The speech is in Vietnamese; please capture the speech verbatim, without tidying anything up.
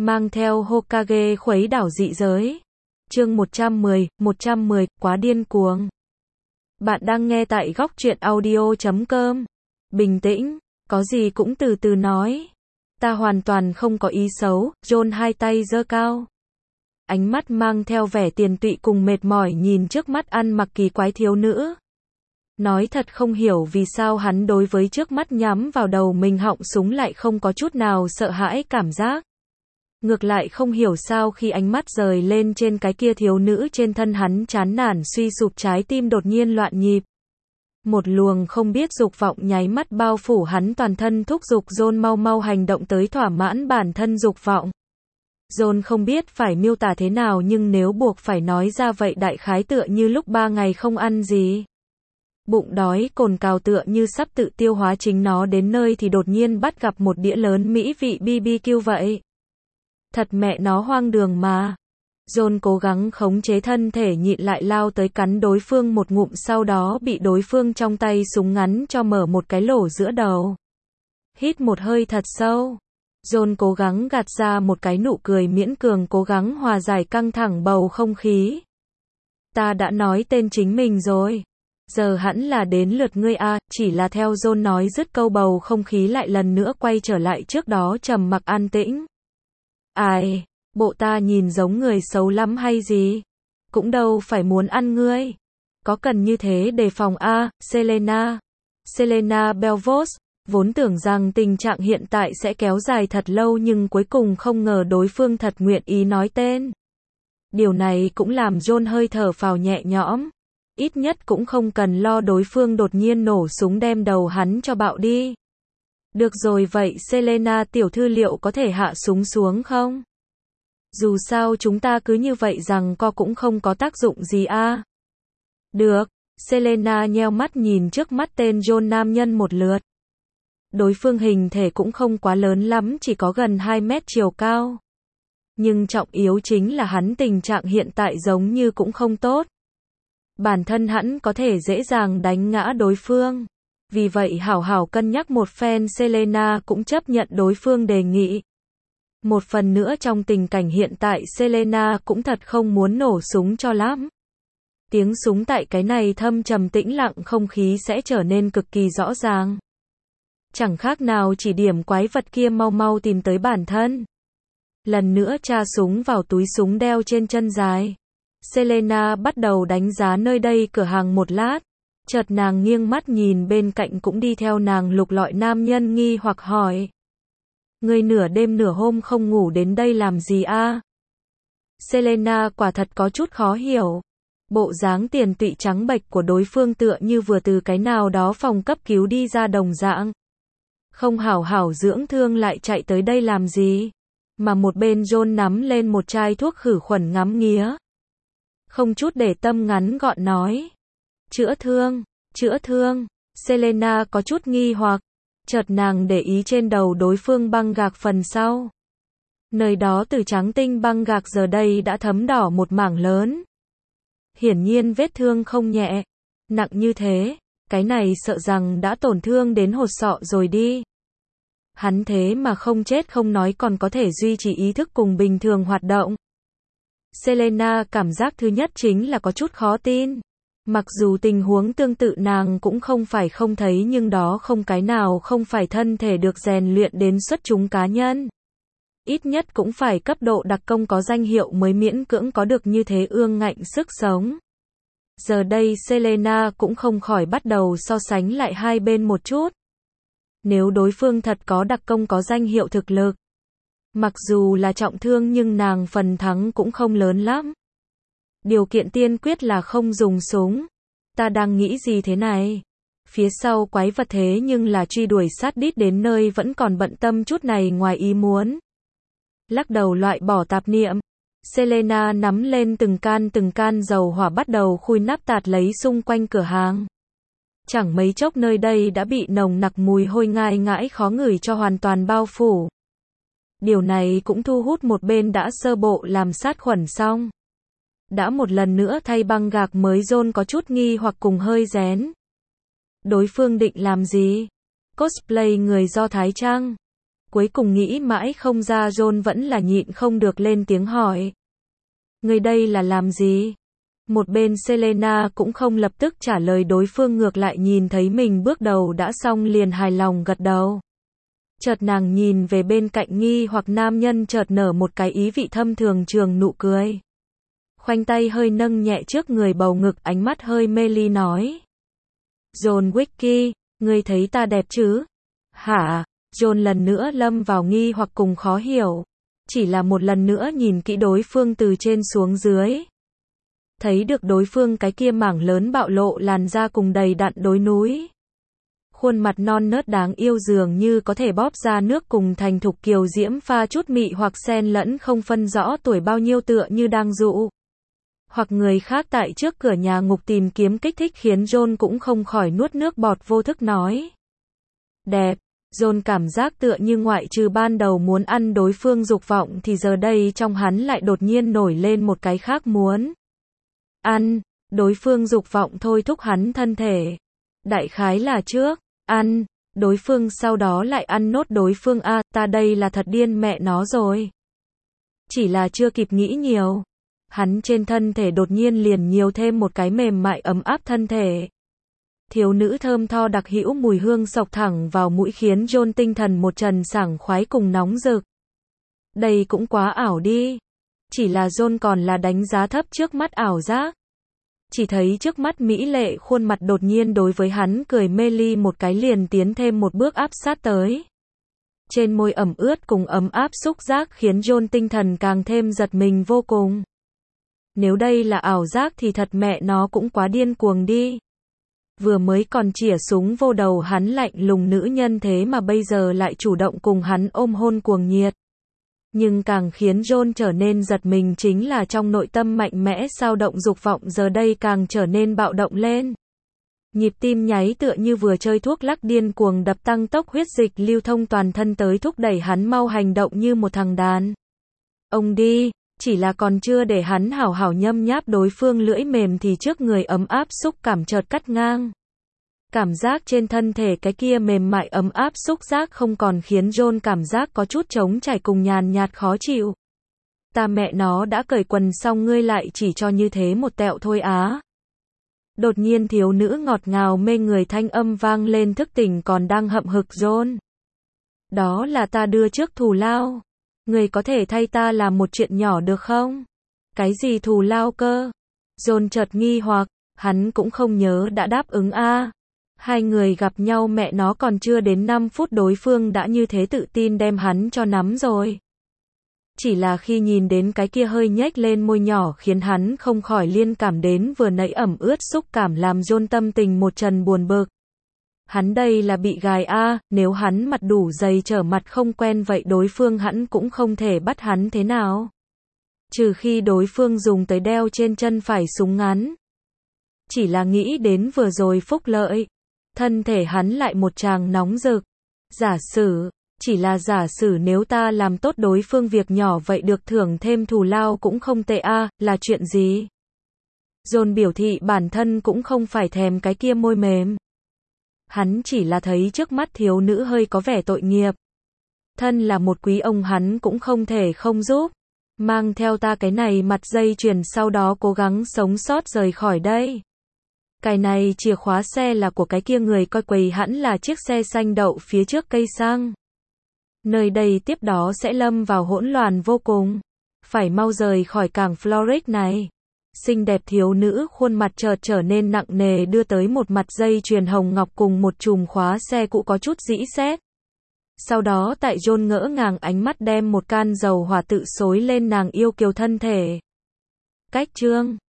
mang theo Hokage khuấy đảo dị giới. Chương một trăm mười, một trăm mười, quá điên cuồng. Bạn đang nghe tại góc truyện audio chấm com. Bình tĩnh, có gì cũng từ từ nói. Ta hoàn toàn không có ý xấu, John hai tay giơ cao. Ánh mắt mang theo vẻ tiền tụy cùng mệt mỏi nhìn trước mắt ăn mặc kỳ quái thiếu nữ. Nói thật không hiểu vì sao hắn đối với trước mắt nhắm vào đầu mình họng súng lại không có chút nào sợ hãi cảm giác. Ngược lại không hiểu sao khi ánh mắt rời lên trên cái kia thiếu nữ trên thân hắn chán nản suy sụp, trái tim đột nhiên loạn nhịp. Một luồng không biết dục vọng nháy mắt bao phủ hắn toàn thân, thúc giục John mau mau hành động tới thỏa mãn bản thân dục vọng. John không biết phải miêu tả thế nào, nhưng nếu buộc phải nói ra vậy đại khái tựa như lúc ba ngày không ăn gì. Bụng đói cồn cào tựa như sắp tự tiêu hóa chính nó đến nơi thì đột nhiên bắt gặp một đĩa lớn mỹ vị bê bê kiu vậy. Thật mẹ nó hoang đường mà. John cố gắng khống chế thân thể nhịn lại lao tới cắn đối phương một ngụm, sau đó bị đối phương trong tay súng ngắn cho mở một cái lỗ giữa đầu. Hít một hơi thật sâu. John cố gắng gạt ra một cái nụ cười miễn cường, cố gắng hòa giải căng thẳng bầu không khí. Ta đã nói tên chính mình rồi. Giờ hẳn là đến lượt ngươi a. Chỉ là theo John nói dứt câu, bầu không khí lại lần nữa quay trở lại trước đó trầm mặc an tĩnh. Ai, bộ ta nhìn giống người xấu lắm hay gì? Cũng đâu phải muốn ăn ngươi. Có cần như thế đề phòng a, Selena. Selena Belvos, vốn tưởng rằng tình trạng hiện tại sẽ kéo dài thật lâu nhưng cuối cùng không ngờ đối phương thật nguyện ý nói tên. Điều này cũng làm John hơi thở phào nhẹ nhõm. Ít nhất cũng không cần lo đối phương đột nhiên nổ súng đem đầu hắn cho bạo đi. Được rồi, vậy Selena tiểu thư liệu có thể hạ súng xuống không? Dù sao chúng ta cứ như vậy rằng co cũng không có tác dụng gì a. Được, Selena nheo mắt nhìn trước mắt tên John nam nhân một lượt. Đối phương hình thể cũng không quá lớn lắm, chỉ có gần hai mét chiều cao. Nhưng trọng yếu chính là hắn tình trạng hiện tại giống như cũng không tốt. Bản thân hắn có thể dễ dàng đánh ngã đối phương. Vì vậy hảo hảo cân nhắc một phen, Selena cũng chấp nhận đối phương đề nghị. Một phần nữa trong tình cảnh hiện tại Selena cũng thật không muốn nổ súng cho lắm. Tiếng súng tại cái này thâm trầm tĩnh lặng không khí sẽ trở nên cực kỳ rõ ràng. Chẳng khác nào chỉ điểm quái vật kia mau mau tìm tới bản thân. Lần nữa tra súng vào túi súng đeo trên chân dài. Selena bắt đầu đánh giá nơi đây cửa hàng một lát. Chợt nàng nghiêng mắt nhìn bên cạnh cũng đi theo nàng lục lọi nam nhân, nghi hoặc hỏi. Ngươi nửa đêm nửa hôm không ngủ đến đây làm gì a? Selena quả thật có chút khó hiểu. Bộ dáng tiền tụy trắng bệch của đối phương tựa như vừa từ cái nào đó phòng cấp cứu đi ra đồng dạng. Không hảo hảo dưỡng thương lại chạy tới đây làm gì? Mà một bên John nắm lên một chai thuốc khử khuẩn ngắm nghía. Không chút để tâm ngắn gọn nói. Chữa thương, chữa thương. Selena có chút nghi hoặc. Chợt nàng để ý trên đầu đối phương băng gạc phần sau. Nơi đó từ trắng tinh băng gạc giờ đây đã thấm đỏ một mảng lớn. Hiển nhiên vết thương không nhẹ. Nặng như thế, cái này sợ rằng đã tổn thương đến hột sọ rồi đi. Hắn thế mà không chết không nói còn có thể duy trì ý thức cùng bình thường hoạt động. Selena cảm giác thứ nhất chính là có chút khó tin. Mặc dù tình huống tương tự nàng cũng không phải không thấy, nhưng đó không cái nào không phải thân thể được rèn luyện đến xuất chúng cá nhân. Ít nhất cũng phải cấp độ đặc công có danh hiệu mới miễn cưỡng có được như thế ương ngạnh sức sống. Giờ đây Selena cũng không khỏi bắt đầu so sánh lại hai bên một chút. Nếu đối phương thật có đặc công có danh hiệu thực lực, mặc dù là trọng thương nhưng nàng phần thắng cũng không lớn lắm. Điều kiện tiên quyết là không dùng súng. Ta đang nghĩ gì thế này? Phía sau quái vật thế nhưng là truy đuổi sát đít đến nơi vẫn còn bận tâm chút này ngoài ý muốn. Lắc đầu loại bỏ tạp niệm. Selena nắm lên từng can từng can dầu hỏa bắt đầu khui nắp tạt lấy xung quanh cửa hàng. Chẳng mấy chốc nơi đây đã bị nồng nặc mùi hôi ngai ngãi khó ngửi cho hoàn toàn bao phủ. Điều này cũng thu hút một bên đã sơ bộ làm sát khuẩn xong. Đã một lần nữa thay băng gạc mới, John có chút nghi hoặc cùng hơi rén. Đối phương định làm gì? Cosplay người Do Thái chăng? Cuối cùng nghĩ mãi không ra, John vẫn là nhịn không được lên tiếng hỏi. Người đây là làm gì? Một bên Selena cũng không lập tức trả lời đối phương, ngược lại nhìn thấy mình bước đầu đã xong liền hài lòng gật đầu. Chợt nàng nhìn về bên cạnh nghi hoặc nam nhân, chợt nở một cái ý vị thâm thường trường nụ cười. Khoanh tay hơi nâng nhẹ trước người bầu ngực, ánh mắt hơi mê ly nói. John Wick, ngươi thấy ta đẹp chứ? Hả? John lần nữa lâm vào nghi hoặc cùng khó hiểu. Chỉ là một lần nữa nhìn kỹ đối phương từ trên xuống dưới. Thấy được đối phương cái kia mảng lớn bạo lộ làn da cùng đầy đặn đồi núi. Khuôn mặt non nớt đáng yêu dường như có thể bóp ra nước, cùng thành thục kiều diễm pha chút mị hoặc xen lẫn không phân rõ tuổi bao nhiêu, tựa như đang dụ hoặc người khác tại trước cửa nhà ngục tìm kiếm kích thích, khiến John cũng không khỏi nuốt nước bọt, vô thức nói. Đẹp. John cảm giác tựa như ngoại trừ ban đầu muốn ăn đối phương dục vọng thì giờ đây trong hắn lại đột nhiên nổi lên một cái khác muốn ăn. Đối phương dục vọng thôi thúc hắn thân thể. Đại khái là trước ăn đối phương, sau đó lại ăn nốt đối phương. A, à, ta đây là thật điên mẹ nó rồi. Chỉ là chưa kịp nghĩ nhiều, hắn trên thân thể đột nhiên liền nhiều thêm một cái mềm mại ấm áp thân thể. Thiếu nữ thơm tho đặc hữu mùi hương xộc thẳng vào mũi, khiến John tinh thần một trần sảng khoái cùng nóng rực. Đây cũng quá ảo đi. Chỉ là John còn là đánh giá thấp trước mắt ảo giác. Chỉ thấy trước mắt mỹ lệ khuôn mặt đột nhiên đối với hắn cười mê ly một cái, liền tiến thêm một bước áp sát tới. Trên môi ẩm ướt cùng ấm áp xúc giác khiến John tinh thần càng thêm giật mình vô cùng. Nếu đây là ảo giác thì thật mẹ nó cũng quá điên cuồng đi. Vừa mới còn chĩa súng vô đầu hắn lạnh lùng nữ nhân, thế mà bây giờ lại chủ động cùng hắn ôm hôn cuồng nhiệt. Nhưng càng khiến John trở nên giật mình chính là trong nội tâm mạnh mẽ sao động dục vọng giờ đây càng trở nên bạo động lên. Nhịp tim nháy tựa như vừa chơi thuốc lắc, điên cuồng đập, tăng tốc huyết dịch lưu thông toàn thân tới thúc đẩy hắn mau hành động như một thằng đàn ông đi. Chỉ là còn chưa để hắn hảo hảo nhâm nháp đối phương lưỡi mềm thì trước người ấm áp xúc cảm chợt cắt ngang. Cảm giác trên thân thể cái kia mềm mại ấm áp xúc giác không còn, khiến John cảm giác có chút trống trải cùng nhàn nhạt khó chịu. Ta mẹ nó đã cởi quần xong ngươi lại chỉ cho như thế một tẹo thôi á. Đột nhiên thiếu nữ ngọt ngào mê người thanh âm vang lên, thức tỉnh còn đang hậm hực John. Đó là ta đưa trước thù lao. Người có thể thay ta làm một chuyện nhỏ được không? Cái gì thù lao cơ? John chợt nghi hoặc, hắn cũng không nhớ đã đáp ứng a. À. Hai người gặp nhau mẹ nó còn chưa đến năm phút đối phương đã như thế tự tin đem hắn cho nắm rồi. Chỉ là khi nhìn đến cái kia hơi nhếch lên môi nhỏ khiến hắn không khỏi liên cảm đến vừa nãy ẩm ướt xúc cảm, làm John tâm tình một trần buồn bực. Hắn đây là bị gài a, à, nếu hắn mặt đủ dày trở mặt không quen vậy đối phương hắn cũng không thể bắt hắn thế nào. Trừ khi đối phương dùng tới đeo trên chân phải súng ngắn. Chỉ là nghĩ đến vừa rồi phúc lợi, thân thể hắn lại một tràng nóng rực. Giả sử, chỉ là giả sử nếu ta làm tốt đối phương việc nhỏ vậy được thưởng thêm thù lao cũng không tệ a, à, là chuyện gì? John biểu thị bản thân cũng không phải thèm cái kia môi mềm. Hắn chỉ là thấy trước mắt thiếu nữ hơi có vẻ tội nghiệp. Thân là một quý ông hắn cũng không thể không giúp. Mang theo ta cái này mặt dây chuyền, sau đó cố gắng sống sót rời khỏi đây. Cái này chìa khóa xe là của cái kia người coi quầy, hẳn là chiếc xe xanh đậu phía trước cây xăng. Nơi đây tiếp đó sẽ lâm vào hỗn loạn vô cùng. Phải mau rời khỏi cảng Florix này. Xinh đẹp thiếu nữ khuôn mặt chợt trở nên nặng nề, đưa tới một mặt dây chuyền hồng ngọc cùng một chùm khóa xe cũ có chút rĩ sét. Sau đó tại John ngỡ ngàng ánh mắt đem một can dầu hỏa tự xối lên nàng yêu kiều thân thể. Cách chương